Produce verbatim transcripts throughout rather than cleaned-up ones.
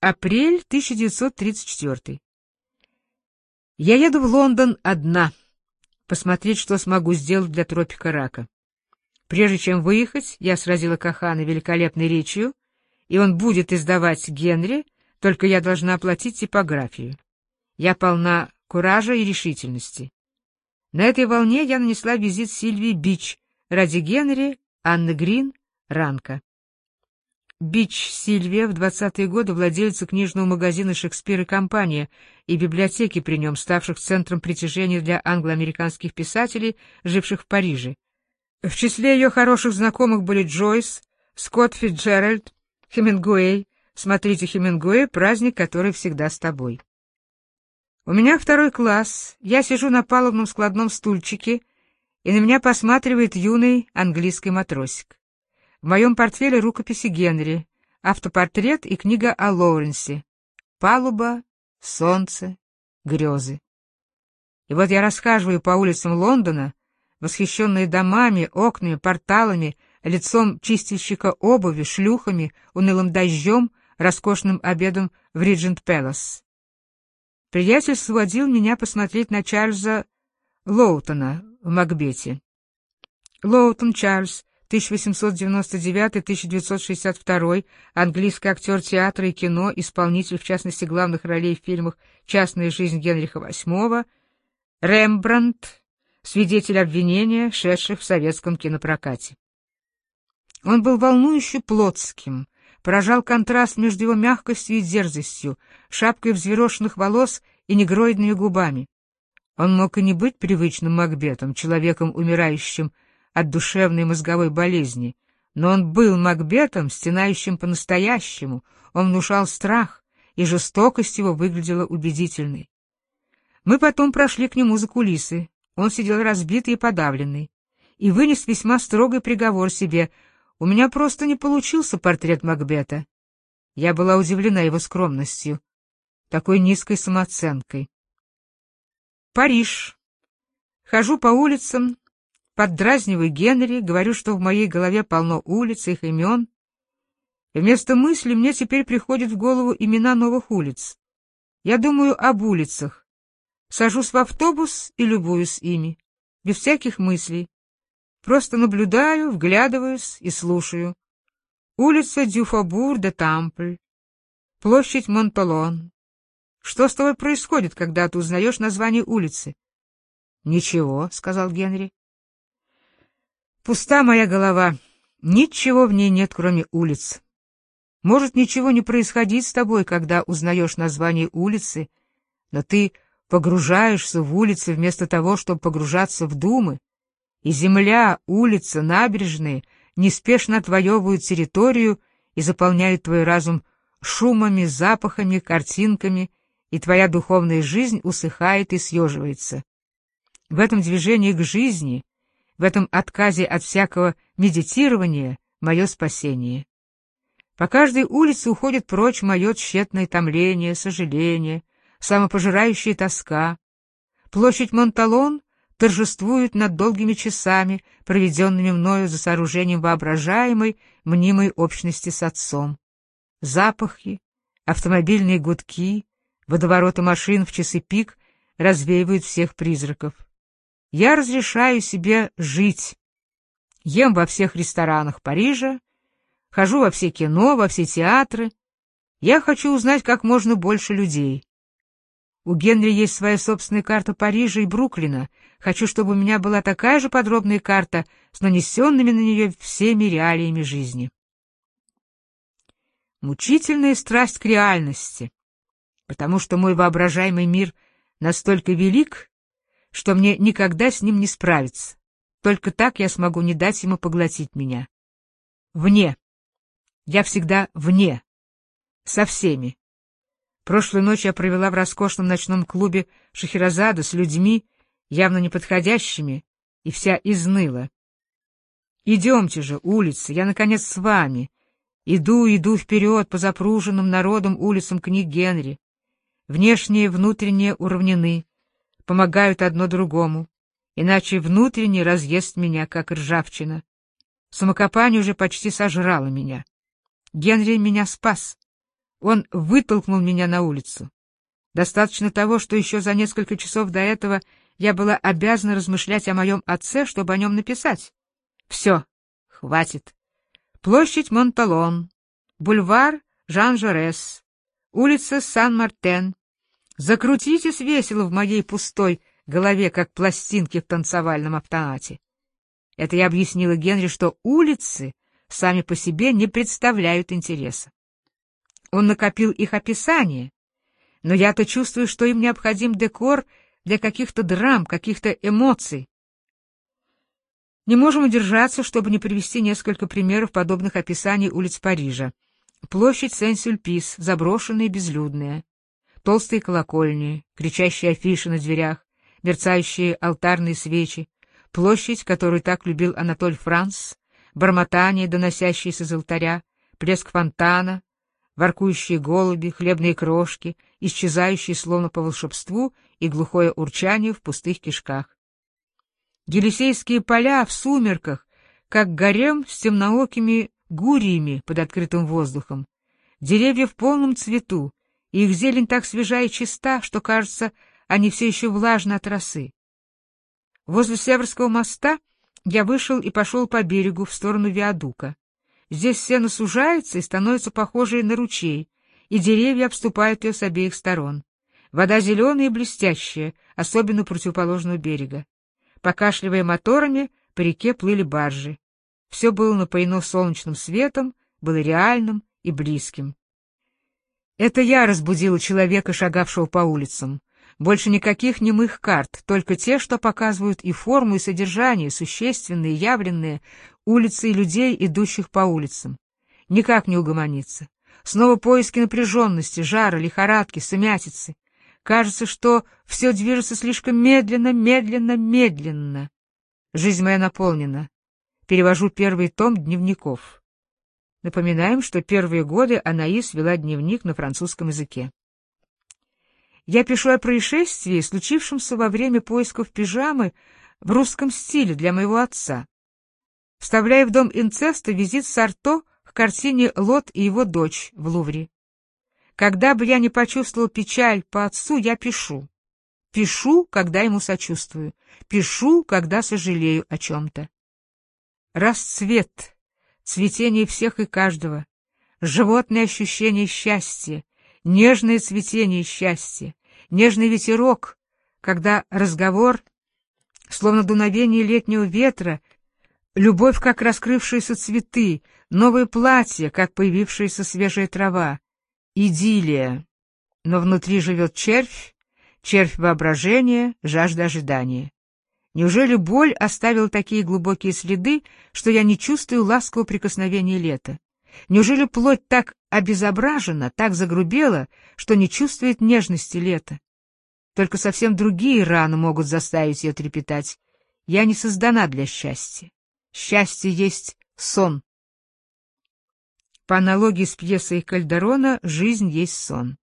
Апрель тысяча девятьсот тридцать четвёртый. Я еду в Лондон одна, посмотреть, что смогу сделать для тропика рака. Прежде чем выехать, я сразила Кохана великолепной речью, и он будет издавать Генри, только я должна оплатить типографию. Я полна куража и решительности. На этой волне я нанесла визит Сильвии Бич ради Генри, Анны Грин, Ранка. Бич Сильвия в двадцатые годы владелица книжного магазина «Шекспир и компания» и библиотеки при нем, ставших центром притяжения для англо-американских писателей, живших в Париже. В числе ее хороших знакомых были Джойс, Скотт Фитджеральд, Хемингуэй. Смотрите Хемингуэй, праздник, который всегда с тобой. У меня второй класс, я сижу на палубном складном стульчике, и на меня посматривает юный английский матросик. В моем портфеле рукописи Генри, автопортрет и книга о Лоуренсе. Палуба, солнце, грезы. И вот я расхаживаю по улицам Лондона, восхищенные домами, окнами, порталами, лицом чистильщика обуви, шлюхами, унылым дождем, роскошным обедом в Риджент Пэлас. Приятель сводил меня посмотреть на Чарльза Лоутона в «Макбете». Лоутон Чарльз, тысяча восемьсот девяносто девятый — тысяча девятьсот шестьдесят второй, английский актер театра и кино, исполнитель, в частности, главных ролей в фильмах «Частная жизнь Генриха восьмого», Рембрандт, свидетель обвинения, шедших в советском кинопрокате. Он был волнующе плотским, поражал контраст между его мягкостью и дерзостью, шапкой взъерошенных волос и негроидными губами. Он мог и не быть привычным Макбетом, человеком, умирающим от душевной мозговой болезни, но он был Макбетом, стенающим по-настоящему, он внушал страх, и жестокость его выглядела убедительной. Мы потом прошли к нему за кулисы, он сидел разбитый и подавленный, и вынес весьма строгий приговор себе: у меня просто не получился портрет Макбета. Я была удивлена его скромностью, такой низкой самооценкой. Париж. Хожу по улицам, поддразниваю Генри, говорю, что в моей голове полно улиц, их имен. И вместо мысли мне теперь приходят в голову имена новых улиц. Я думаю об улицах, сажусь в автобус и любуюсь ими, без всяких мыслей. Просто наблюдаю, вглядываюсь и слушаю. Улица Дю-Фобур-де-Тампль, площадь Монталон. Что с тобой происходит, когда ты узнаешь название улицы? — Ничего, — сказал Генри. — Пуста моя голова, ничего в ней нет, кроме улиц. Может ничего не происходить с тобой, когда узнаешь название улицы, но ты погружаешься в улицы вместо того, чтобы погружаться в думы, и земля, улица, набережные неспешно отвоевывают территорию и заполняют твой разум шумами, запахами, картинками, и твоя духовная жизнь усыхает и съеживается. В этом движении к жизни, в этом отказе от всякого медитирования мое спасение. По каждой улице уходит прочь мое тщетное томление, сожаление, самопожирающая тоска. Площадь Монталон торжествует над долгими часами, проведенными мною за сооружением воображаемой, мнимой общности с отцом. Запахи, автомобильные гудки, водовороты машин в часы пик развеивают всех призраков. Я разрешаю себе жить. Ем во всех ресторанах Парижа, хожу во все кино, во все театры. Я хочу узнать как можно больше людей. У Генри есть своя собственная карта Парижа и Бруклина. Хочу, чтобы у меня была такая же подробная карта с нанесенными на нее всеми реалиями жизни. Мучительная страсть к реальности, потому что мой воображаемый мир настолько велик, что мне никогда с ним не справиться. Только так я смогу не дать ему поглотить меня. Вне. Я всегда вне. Со всеми. Прошлую ночь я провела в роскошном ночном клубе Шахерезада с людьми, явно неподходящими, и вся изныла. Идемте же, улицы, я, наконец, с вами. Иду, иду вперед по запруженным народом улицам книг Генри. Внешние и внутренние уравнены, помогают одно другому, иначе внутренне разъест меня, как ржавчина. Самокопание уже почти сожрало меня. Генри меня спас. Он вытолкнул меня на улицу. Достаточно того, что еще за несколько часов до этого я была обязана размышлять о моем отце, чтобы о нем написать. Все, хватит. Площадь Монталон, бульвар Жан-Жорес, улица Сан-Мартен. Закрутитесь весело в моей пустой голове, как пластинки в танцевальном автомате. Это я объяснила Генри, что улицы сами по себе не представляют интереса. Он накопил их описание, но я-то чувствую, что им необходим декор для каких-то драм, каких-то эмоций. Не можем удержаться, чтобы не привести несколько примеров подобных описаний улиц Парижа. Площадь Сен-Сюльпис, заброшенная и безлюдная. Толстые колокольни, кричащие афиши на дверях, мерцающие алтарные свечи, площадь, которую так любил Анатоль Франс, бормотание, доносящееся из алтаря, плеск фонтана, воркующие голуби, хлебные крошки, исчезающие словно по волшебству, и глухое урчание в пустых кишках. Елисейские поля в сумерках, как гарем с темноокими гуриями под открытым воздухом, деревья в полном цвету, и их зелень так свежа и чиста, что, кажется, они все еще влажны от росы. Возле Северского моста я вышел и пошел по берегу в сторону виадука. Здесь сено сужается и становится похожей на ручей, и деревья обступают ее с обеих сторон. Вода зеленая и блестящая, особенно у противоположного берега. Покашливая моторами, по реке плыли баржи. Все было напоено солнечным светом, было реальным и близким. Это я разбудила человека, шагавшего по улицам. Больше никаких немых карт, только те, что показывают и форму, и содержание, существенные, явленные, улицы и людей, идущих по улицам. Никак не угомониться. Снова поиски напряженности, жара, лихорадки, сумятицы. Кажется, что все движется слишком медленно, медленно, медленно. Жизнь моя наполнена. Перевожу первый том дневников. Напоминаем, что первые годы Анаис вела дневник на французском языке. Я пишу о происшествии, случившемся во время поисков пижамы в русском стиле для моего отца. Вставляю в дом инцеста визит Сарто к картине «Лот и его дочь» в Лувре. Когда бы я не почувствовал печаль по отцу, я пишу. Пишу, когда ему сочувствую. Пишу, когда сожалею о чем-то. Расцвет, цветение всех и каждого, животное ощущение счастья, нежное цветение счастья, нежный ветерок, когда разговор, словно дуновение летнего ветра, любовь, как раскрывшиеся цветы, новое платье, как появившаяся свежая трава, идиллия. Но внутри живет червь, червь воображения, жажда ожидания. Неужели боль оставила такие глубокие следы, что я не чувствую ласкового прикосновения лета? Неужели плоть так обезображена, так загрубела, что не чувствует нежности лета? Только совсем другие раны могут заставить ее трепетать. Я не создана для счастья. Счастье есть сон. По аналогии с пьесой Кальдерона, жизнь есть сон.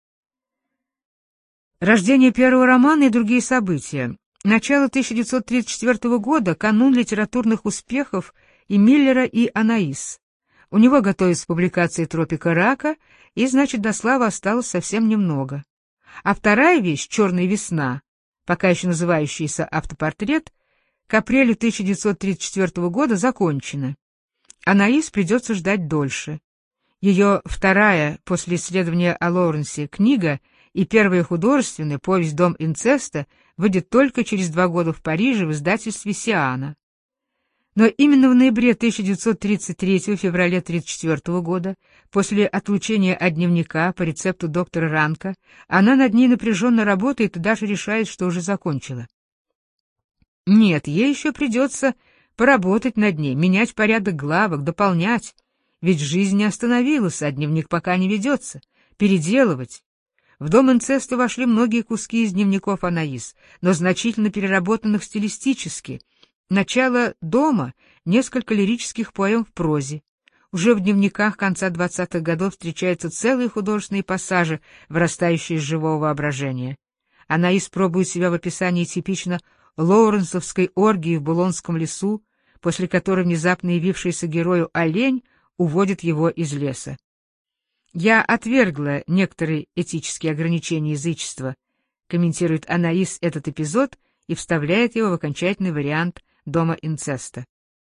Рождение первого романа и другие события. Начало тысяча девятьсот тридцать четвёртого года, канун литературных успехов и Миллера, и Анаис. У него готовится публикация «Тропика рака», и, значит, до славы осталось совсем немного. А вторая вещь «Черная весна», пока еще называющийся автопортрет, к апрелю тысяча девятьсот тридцать четвёртого года закончена. Анаис придется ждать дольше. Ее вторая, после исследования о Лоуренсе, книга и первая художественная повесть «Дом инцеста» выйдет только через два года в Париже в издательстве «Сиана». Но именно в ноябре тысяча девятьсот тридцать третьего, феврале тридцать четвёртого года, после отлучения от дневника по рецепту доктора Ранка, она над ней напряженно работает и даже решает, что уже закончила. Нет, ей еще придется поработать над ней, менять порядок главок, дополнять, ведь жизнь не остановилась, а дневник пока не ведется, переделывать. В дом инцеста вошли многие куски из дневников Анаис, но значительно переработанных стилистически. Начало «Дома» — несколько лирических поэм в прозе. Уже в дневниках конца двадцатых годов встречаются целые художественные пассажи, вырастающие из живого воображения. Анаис пробует себя в описании типично лоуренсовской оргии в Булонском лесу, после которой внезапно явившийся герою олень уводит его из леса. Я отвергла некоторые этические ограничения язычества, комментирует Анаис этот эпизод и вставляет его в окончательный вариант «Дома инцеста».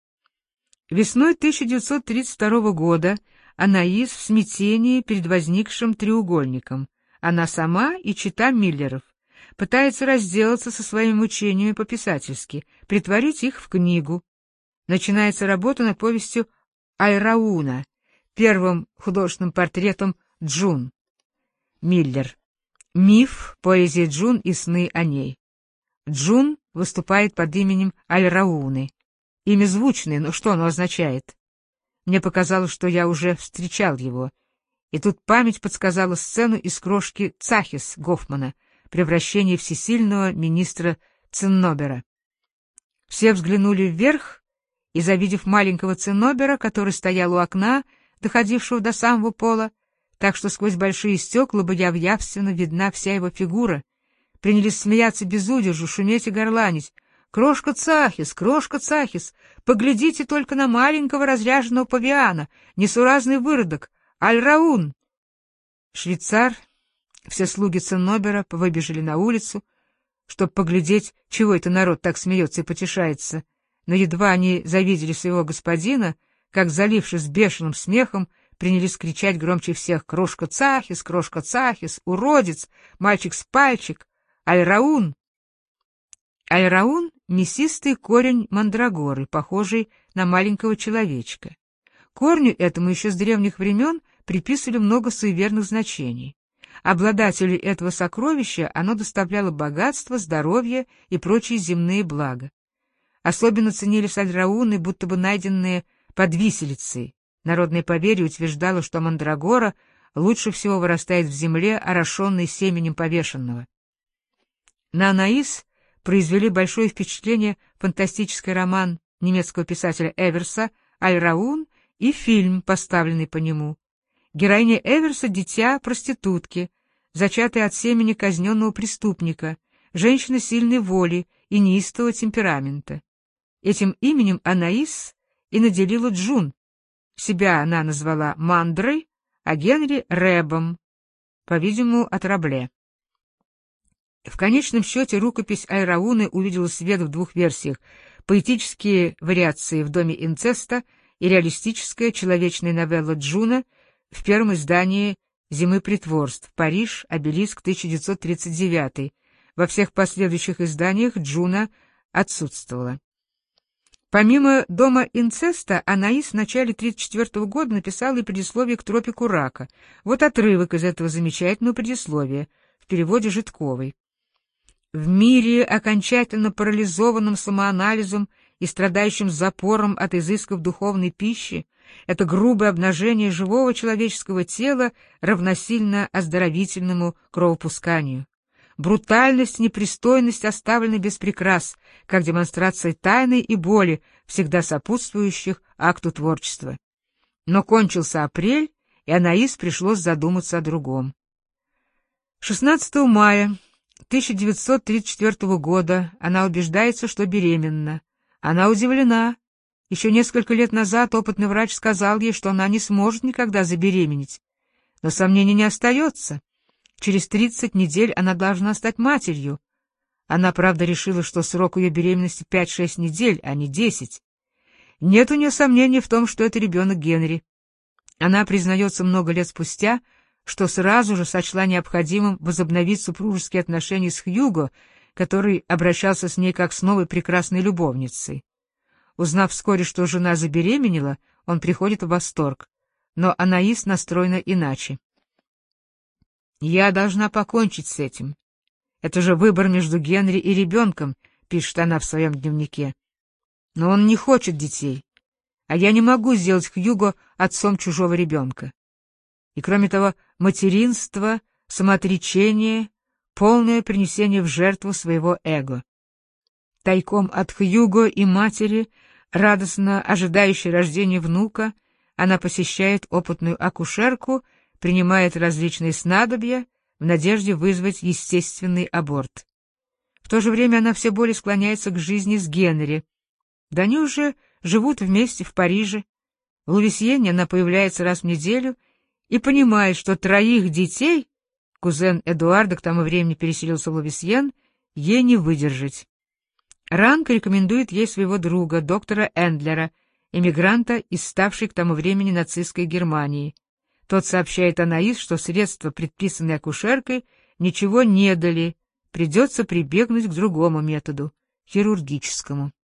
Весной тысяча девятьсот тридцать второго года Анаис в смятении перед возникшим треугольником. Она сама и чета Миллеров пытается разделаться со своими мучениями по-писательски, притворить их в книгу. Начинается работа над повестью Аль-Рауна, первым художественным портретом Джун. Миллер. Миф, поэзия Джун и сны о ней. Джун выступает под именем Аль-Рауны. Имя звучное, но что оно означает? Мне показалось, что я уже встречал его. И тут память подсказала сцену из крошки Цахис Гофмана, превращение всесильного министра Циннобера. Все взглянули вверх, и, завидев маленького Циннобера, который стоял у окна, доходившего до самого пола, так что сквозь большие стекла была явственно видна вся его фигура, принялись смеяться без удержу, шуметь и горланить. «Крошка Цахис! Крошка Цахис! Поглядите только на маленького разряженного павиана! Несуразный выродок! Аль-Раун!» Швейцар, все слуги Циннобера выбежали на улицу, чтобы поглядеть, чего это народ так смеется и потешается. Но едва они завидели своего господина, как, залившись бешеным смехом, принялись кричать громче всех: «Крошка Цахис! Крошка Цахис! Уродец! Мальчик с пальчик! Аль-Раун!» Аль-Раун — мясистый корень мандрагоры, похожий на маленького человечка. Корню этому еще с древних времен приписывали много суеверных значений. Обладателю этого сокровища оно доставляло богатство, здоровье и прочие земные блага. Особенно ценились аль-рауны, будто бы найденные под виселицей. Народное поверье утверждало, что мандрагора лучше всего вырастает в земле, орошенной семенем повешенного. На Анаис произвели большое впечатление фантастический роман немецкого писателя Эверса «Аль-Раун» и фильм, поставленный по нему. Героиня Эверса — дитя проститутки, зачатая от семени казненного преступника, женщина сильной воли и неистового темперамента. Этим именем Анаис и наделила Джун. Себя она назвала Мандрой, а Генри — Рэбом, по-видимому, от Рабле. В конечном счете рукопись Аль-Рауны увидела свет в двух версиях: поэтические вариации в доме инцеста и реалистическая человечная новелла Джуна в первом издании «Зимы притворств», Париж, Обелиск, тысяча девятьсот тридцать девятый. Во всех последующих изданиях Джуна отсутствовала. Помимо «Дома инцеста», Анаис в начале тридцать четвёртого года написала и предисловие к «Тропику рака». Вот отрывок из этого замечательного предисловия в переводе Житковой. В мире, окончательно парализованном самоанализом и страдающим запором от изысков духовной пищи, это грубое обнажение живого человеческого тела равносильно оздоровительному кровопусканию. Брутальность, непристойность оставлены без прикрас, как демонстрация тайны и боли, всегда сопутствующих акту творчества. Но кончился апрель, и Анаис пришлось задуматься о другом. шестнадцатого мая тысяча девятьсот тридцать четвёртого года она убеждается, что беременна. Она удивлена. Еще несколько лет назад опытный врач сказал ей, что она не сможет никогда забеременеть. Но сомнений не остается. Через тридцать недель она должна стать матерью. Она, правда, решила, что срок ее беременности пять-шесть недель, а не десять. Нет у нее сомнений в том, что это ребенок Генри. Она признается много лет спустя, что сразу же сочла необходимым возобновить супружеские отношения с Хьюго, который обращался с ней как с новой прекрасной любовницей. Узнав вскоре, что жена забеременела, он приходит в восторг, но Анаис настроена иначе. «Я должна покончить с этим. Это же выбор между Генри и ребенком», — пишет она в своем дневнике. «Но он не хочет детей, а я не могу сделать Хьюго отцом чужого ребенка. И кроме того, материнство, самоотречение, полное принесение в жертву своего эго. Тайком от Хьюго и матери, радостно ожидающей рождения внука, она посещает опытную акушерку, принимает различные снадобья в надежде вызвать естественный аборт. В то же время она все более склоняется к жизни с Генри. Да они уже живут вместе в Париже. В Лувисьене она появляется раз в неделю и понимает, что троих детей, кузен Эдуарда к тому времени переселился в Ловесьен, ей не выдержать. Ранг рекомендует ей своего друга, доктора Эндлера, эмигранта из ставшей к тому времени нацистской Германии. Тот сообщает Анаис, что средства, предписанные акушеркой, ничего не дали, придется прибегнуть к другому методу — хирургическому.